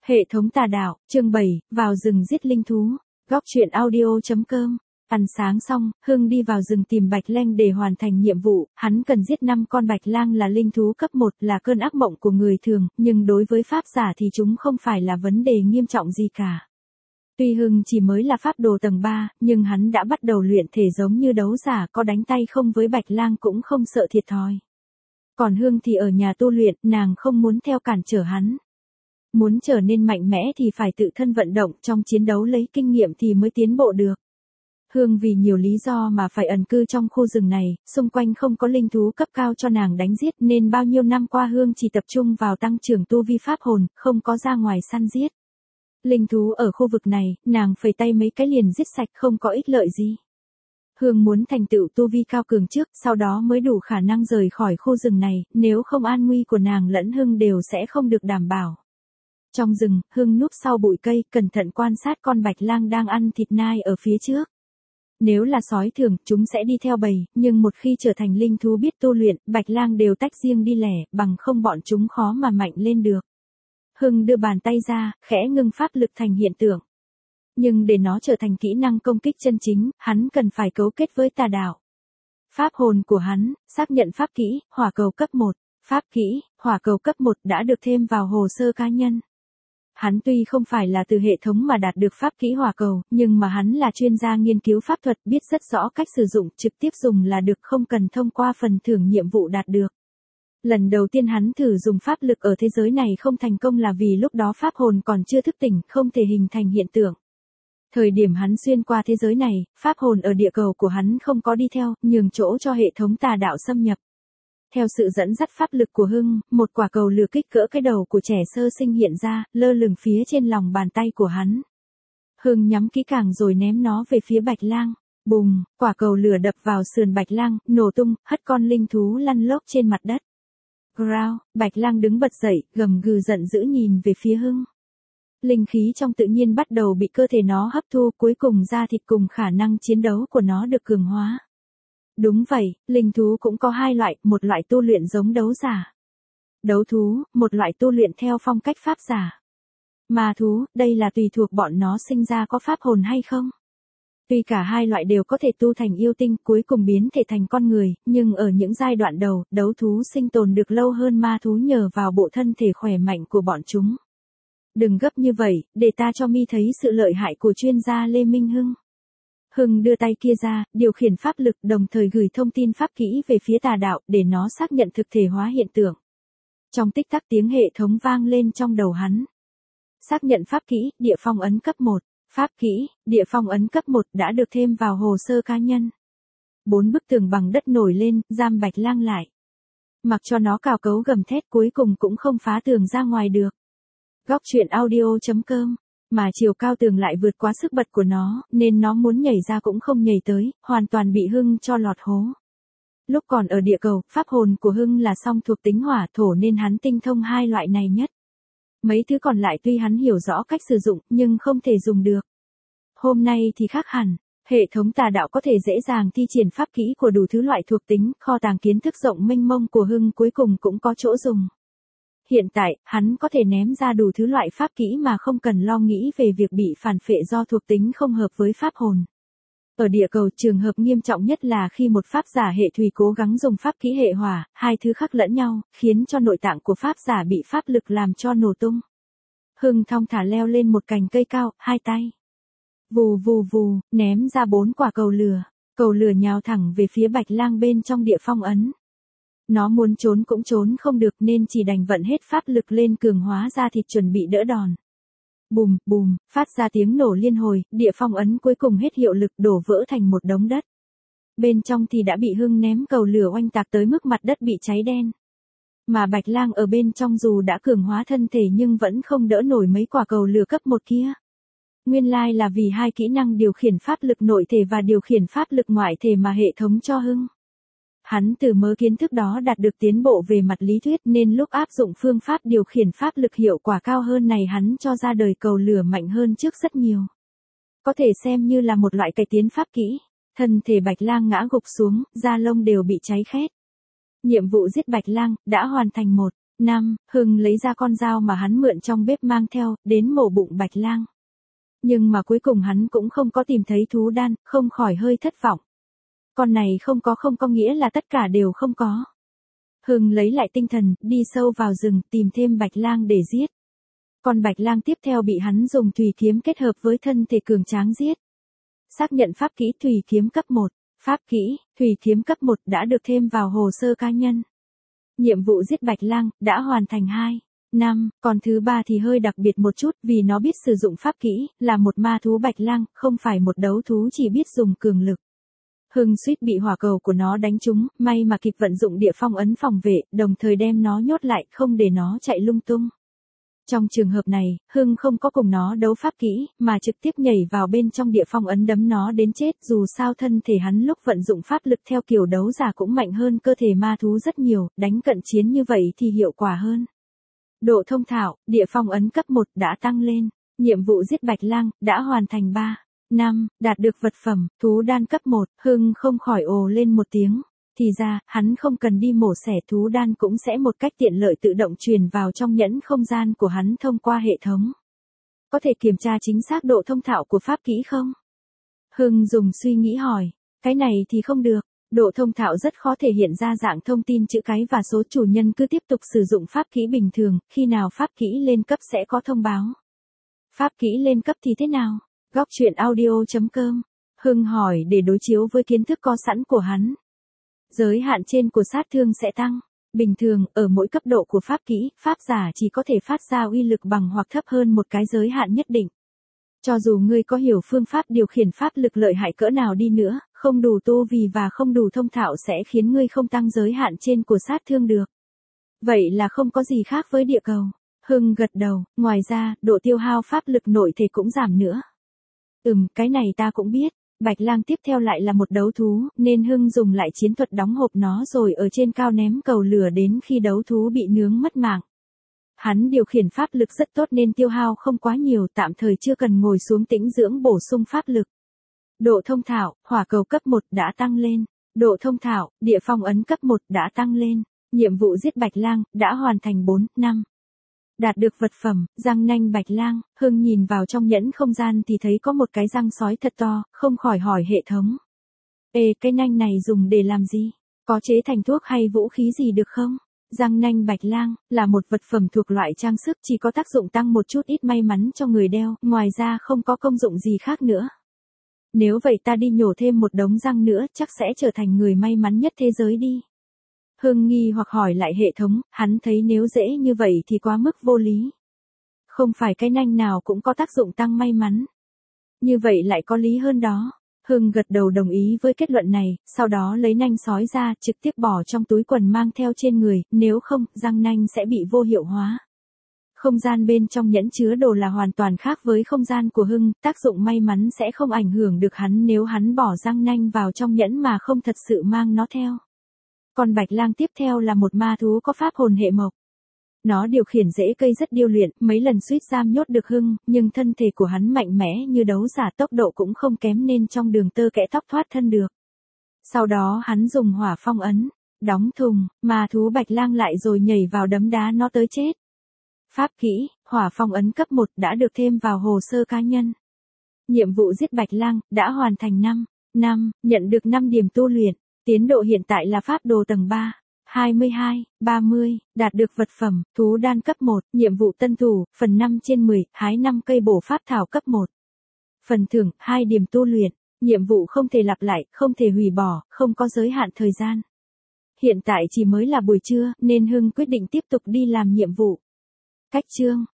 Hệ thống tà đạo, chương 7, vào rừng giết linh thú. Góc truyện audio.com. Ăn sáng xong, Hưng đi vào rừng tìm Bạch Lanh để hoàn thành nhiệm vụ, hắn cần giết 5 con Bạch Lang là linh thú cấp 1 là cơn ác mộng của người thường, nhưng đối với pháp giả thì chúng không phải là vấn đề nghiêm trọng gì cả. Tuy Hưng chỉ mới là pháp đồ tầng 3, nhưng hắn đã bắt đầu luyện thể giống như đấu giả, có đánh tay không với Bạch Lang cũng không sợ thiệt thòi. Còn Hương thì ở nhà tu luyện, nàng không muốn theo cản trở hắn. Muốn trở nên mạnh mẽ thì phải tự thân vận động, trong chiến đấu lấy kinh nghiệm thì mới tiến bộ được. Hương vì nhiều lý do mà phải ẩn cư trong khu rừng này, xung quanh không có linh thú cấp cao cho nàng đánh giết nên bao nhiêu năm qua Hương chỉ tập trung vào tăng trưởng tu vi pháp hồn, không có ra ngoài săn giết. Linh thú ở khu vực này, nàng phẩy tay mấy cái liền giết sạch không có ích lợi gì. Hương muốn thành tựu tu vi cao cường trước, sau đó mới đủ khả năng rời khỏi khu rừng này, nếu không an nguy của nàng lẫn Hưng đều sẽ không được đảm bảo. Trong rừng, Hưng núp sau bụi cây, cẩn thận quan sát con Bạch Lang đang ăn thịt nai ở phía trước. Nếu là sói thường, chúng sẽ đi theo bầy, nhưng một khi trở thành linh thú biết tu luyện, Bạch Lang đều tách riêng đi lẻ, bằng không bọn chúng khó mà mạnh lên được. Hưng đưa bàn tay ra, khẽ ngưng pháp lực thành hiện tượng. Nhưng để nó trở thành kỹ năng công kích chân chính, hắn cần phải cấu kết với tà đạo. Pháp hồn của hắn, xác nhận pháp kỹ, hỏa cầu cấp 1. Pháp kỹ, hỏa cầu cấp 1 đã được thêm vào hồ sơ cá nhân. Hắn tuy không phải là từ hệ thống mà đạt được pháp kỹ hỏa cầu, nhưng mà hắn là chuyên gia nghiên cứu pháp thuật, biết rất rõ cách sử dụng, trực tiếp dùng là được, không cần thông qua phần thưởng nhiệm vụ đạt được. Lần đầu tiên hắn thử dùng pháp lực ở thế giới này không thành công là vì lúc đó pháp hồn còn chưa thức tỉnh, không thể hình thành hiện tượng. Thời điểm hắn xuyên qua thế giới này, pháp hồn ở địa cầu của hắn không có đi theo, nhường chỗ cho hệ thống tà đạo xâm nhập. Theo sự dẫn dắt pháp lực của Hưng, một quả cầu lửa kích cỡ cái đầu của trẻ sơ sinh hiện ra, lơ lửng phía trên lòng bàn tay của hắn. Hưng nhắm kỹ càng rồi ném nó về phía Bạch Lang. Bùng, quả cầu lửa đập vào sườn Bạch Lang, nổ tung, hất con linh thú lăn lóc trên mặt đất. Growl, Bạch Lang đứng bật dậy, gầm gừ giận dữ nhìn về phía Hưng. Linh khí trong tự nhiên bắt đầu bị cơ thể nó hấp thu, cuối cùng da thịt cùng khả năng chiến đấu của nó được cường hóa. Đúng vậy, linh thú cũng có hai loại, một loại tu luyện giống đấu giả. Đấu thú, một loại tu luyện theo phong cách pháp giả. Ma thú, đây là tùy thuộc bọn nó sinh ra có pháp hồn hay không. Tuy cả hai loại đều có thể tu thành yêu tinh, cuối cùng biến thể thành con người, nhưng ở những giai đoạn đầu, đấu thú sinh tồn được lâu hơn ma thú nhờ vào bộ thân thể khỏe mạnh của bọn chúng. Đừng gấp như vậy, để ta cho mi thấy sự lợi hại của chuyên gia Lê Minh Hưng. Hưng đưa tay kia ra, điều khiển pháp lực, đồng thời gửi thông tin pháp kỹ về phía tà đạo, để nó xác nhận thực thể hóa hiện tượng. Trong tích tắc tiếng hệ thống vang lên trong đầu hắn. Xác nhận pháp kỹ, địa phong ấn cấp 1. Pháp kỹ, địa phong ấn cấp 1 đã được thêm vào hồ sơ cá nhân. 4 bức tường bằng đất nổi lên, giam Bạch Lang lại. Mặc cho nó cào cấu gầm thét, cuối cùng cũng không phá tường ra ngoài được. Góc truyện audio.com. Mà chiều cao tường lại vượt quá sức bật của nó, nên nó muốn nhảy ra cũng không nhảy tới, hoàn toàn bị Hưng cho lọt hố. Lúc còn ở địa cầu, pháp hồn của Hưng là song thuộc tính hỏa thổ nên hắn tinh thông hai loại này nhất. Mấy thứ còn lại tuy hắn hiểu rõ cách sử dụng, nhưng không thể dùng được. Hôm nay thì khác hẳn, hệ thống tà đạo có thể dễ dàng thi triển pháp kỹ của đủ thứ loại thuộc tính, kho tàng kiến thức rộng mênh mông của Hưng cuối cùng cũng có chỗ dùng. Hiện tại, hắn có thể ném ra đủ thứ loại pháp kỹ mà không cần lo nghĩ về việc bị phản phệ do thuộc tính không hợp với pháp hồn. Ở địa cầu, trường hợp nghiêm trọng nhất là khi một pháp giả hệ thủy cố gắng dùng pháp kỹ hệ hỏa, hai thứ khác lẫn nhau, khiến cho nội tạng của pháp giả bị pháp lực làm cho nổ tung. Hưng thong thả leo lên một cành cây cao, hai tay. Vù vù vù, ném ra 4 quả cầu lửa. Cầu lửa nhào thẳng về phía Bạch Lang bên trong địa phong ấn. Nó muốn trốn cũng trốn không được nên chỉ đành vận hết pháp lực lên cường hóa ra thịt chuẩn bị đỡ đòn. Bùm, bùm, phát ra tiếng nổ liên hồi, địa phong ấn cuối cùng hết hiệu lực đổ vỡ thành một đống đất. Bên trong thì đã bị Hưng ném cầu lửa oanh tạc tới mức mặt đất bị cháy đen. Mà Bạch Lang ở bên trong dù đã cường hóa thân thể nhưng vẫn không đỡ nổi mấy quả cầu lửa cấp 1 kia. Nguyên lai là vì hai kỹ năng điều khiển pháp lực nội thể và điều khiển pháp lực ngoại thể mà hệ thống cho Hưng. Hắn từ mớ kiến thức đó đạt được tiến bộ về mặt lý thuyết nên lúc áp dụng phương pháp điều khiển pháp lực hiệu quả cao hơn này hắn cho ra đời cầu lửa mạnh hơn trước rất nhiều. Có thể xem như là một loại cải tiến pháp kỹ. Thân thể Bạch Lang ngã gục xuống, da lông đều bị cháy khét. Nhiệm vụ giết Bạch Lang đã hoàn thành 1. 5. Hưng lấy ra con dao mà hắn mượn trong bếp mang theo, đến mổ bụng Bạch Lang. Nhưng mà cuối cùng hắn cũng không có tìm thấy thú đan, không khỏi hơi thất vọng. Con này không có nghĩa là tất cả đều không có. Hưng lấy lại tinh thần, đi sâu vào rừng, tìm thêm Bạch Lang để giết. Con Bạch Lang tiếp theo bị hắn dùng thủy kiếm kết hợp với thân thể cường tráng giết. Xác nhận pháp kỹ thủy kiếm cấp 1. Pháp kỹ, thủy kiếm cấp 1 đã được thêm vào hồ sơ cá nhân. Nhiệm vụ giết Bạch Lang, đã hoàn thành 2. 5. Còn thứ 3 thì hơi đặc biệt một chút, vì nó biết sử dụng pháp kỹ, là một ma thú Bạch Lang, không phải một đấu thú chỉ biết dùng cường lực. Hưng suýt bị hỏa cầu của nó đánh trúng, may mà kịp vận dụng địa phong ấn phòng vệ, đồng thời đem nó nhốt lại, không để nó chạy lung tung. Trong trường hợp này, Hưng không có cùng nó đấu pháp kỹ, mà trực tiếp nhảy vào bên trong địa phong ấn đấm nó đến chết, dù sao thân thể hắn lúc vận dụng pháp lực theo kiểu đấu giả cũng mạnh hơn cơ thể ma thú rất nhiều, đánh cận chiến như vậy thì hiệu quả hơn. Độ thông thạo, địa phong ấn cấp 1 đã tăng lên, nhiệm vụ giết Bạch Lang, đã hoàn thành 3. 5. Đạt được vật phẩm, thú đan cấp 1, Hưng không khỏi ồ lên một tiếng. Thì ra, hắn không cần đi mổ xẻ thú đan cũng sẽ một cách tiện lợi tự động truyền vào trong nhẫn không gian của hắn thông qua hệ thống. Có thể kiểm tra chính xác độ thông thạo của pháp kỹ không? Hưng dùng suy nghĩ hỏi, cái này thì không được, độ thông thạo rất khó thể hiện ra dạng thông tin chữ cái và số chủ nhân cứ tiếp tục sử dụng pháp kỹ bình thường, khi nào pháp kỹ lên cấp sẽ có thông báo. Pháp kỹ lên cấp thì thế nào? Góc truyện audio.com. Hưng hỏi để đối chiếu với kiến thức có sẵn của hắn. Giới hạn trên của sát thương sẽ tăng. Bình thường, ở mỗi cấp độ của pháp kỹ, pháp giả chỉ có thể phát ra uy lực bằng hoặc thấp hơn một cái giới hạn nhất định. Cho dù ngươi có hiểu phương pháp điều khiển pháp lực lợi hại cỡ nào đi nữa, không đủ tu vì và không đủ thông thạo sẽ khiến ngươi không tăng giới hạn trên của sát thương được. Vậy là không có gì khác với địa cầu. Hưng gật đầu, ngoài ra, độ tiêu hao pháp lực nội thể cũng giảm nữa. Cái này ta cũng biết. Bạch Lang tiếp theo lại là một đấu thú, nên Hưng dùng lại chiến thuật đóng hộp nó rồi ở trên cao ném cầu lửa đến khi đấu thú bị nướng mất mạng. Hắn điều khiển pháp lực rất tốt nên tiêu hao không quá nhiều, tạm thời chưa cần ngồi xuống tĩnh dưỡng bổ sung pháp lực. Độ thông thạo, hỏa cầu cấp 1 đã tăng lên. Độ thông thạo, địa phong ấn cấp 1 đã tăng lên. Nhiệm vụ giết Bạch Lang, đã hoàn thành 4. 5. Đạt được vật phẩm, răng nanh Bạch Lang, Hưng nhìn vào trong nhẫn không gian thì thấy có một cái răng sói thật to, không khỏi hỏi hệ thống. Cái nanh này dùng để làm gì? Có chế thành thuốc hay vũ khí gì được không? Răng nanh Bạch Lang, là một vật phẩm thuộc loại trang sức chỉ có tác dụng tăng một chút ít may mắn cho người đeo, ngoài ra không có công dụng gì khác nữa. Nếu vậy ta đi nhổ thêm một đống răng nữa chắc sẽ trở thành người may mắn nhất thế giới đi. Hưng nghi hoặc hỏi lại hệ thống, hắn thấy nếu dễ như vậy thì quá mức vô lý. Không phải cái nanh nào cũng có tác dụng tăng may mắn. Như vậy lại có lý hơn đó. Hưng gật đầu đồng ý với kết luận này, sau đó lấy nanh sói ra trực tiếp bỏ trong túi quần mang theo trên người, nếu không, răng nanh sẽ bị vô hiệu hóa. Không gian bên trong nhẫn chứa đồ là hoàn toàn khác với không gian của Hưng, tác dụng may mắn sẽ không ảnh hưởng được hắn nếu hắn bỏ răng nanh vào trong nhẫn mà không thật sự mang nó theo. Còn Bạch Lang tiếp theo là một ma thú có pháp hồn hệ mộc. Nó điều khiển rễ cây rất điêu luyện, mấy lần suýt giam nhốt được Hưng, nhưng thân thể của hắn mạnh mẽ như đấu giả, tốc độ cũng không kém nên trong đường tơ kẽ tóc thoát thân được. Sau đó hắn dùng hỏa phong ấn, đóng thùng, ma thú Bạch Lang lại rồi nhảy vào đấm đá nó tới chết. Pháp kỹ, hỏa phong ấn cấp 1 đã được thêm vào hồ sơ cá nhân. Nhiệm vụ giết Bạch Lang, đã hoàn thành 5. 5. Nhận được 5 điểm tu luyện. Tiến độ hiện tại là pháp đồ tầng 3. 22, 30, đạt được vật phẩm, thú đan cấp 1, nhiệm vụ tân thủ, phần 5/10, hái 5 cây bổ pháp thảo cấp 1. Phần thưởng, 2 điểm tu luyện, nhiệm vụ không thể lặp lại, không thể hủy bỏ, không có giới hạn thời gian. Hiện tại chỉ mới là buổi trưa, nên Hưng quyết định tiếp tục đi làm nhiệm vụ. Cách chương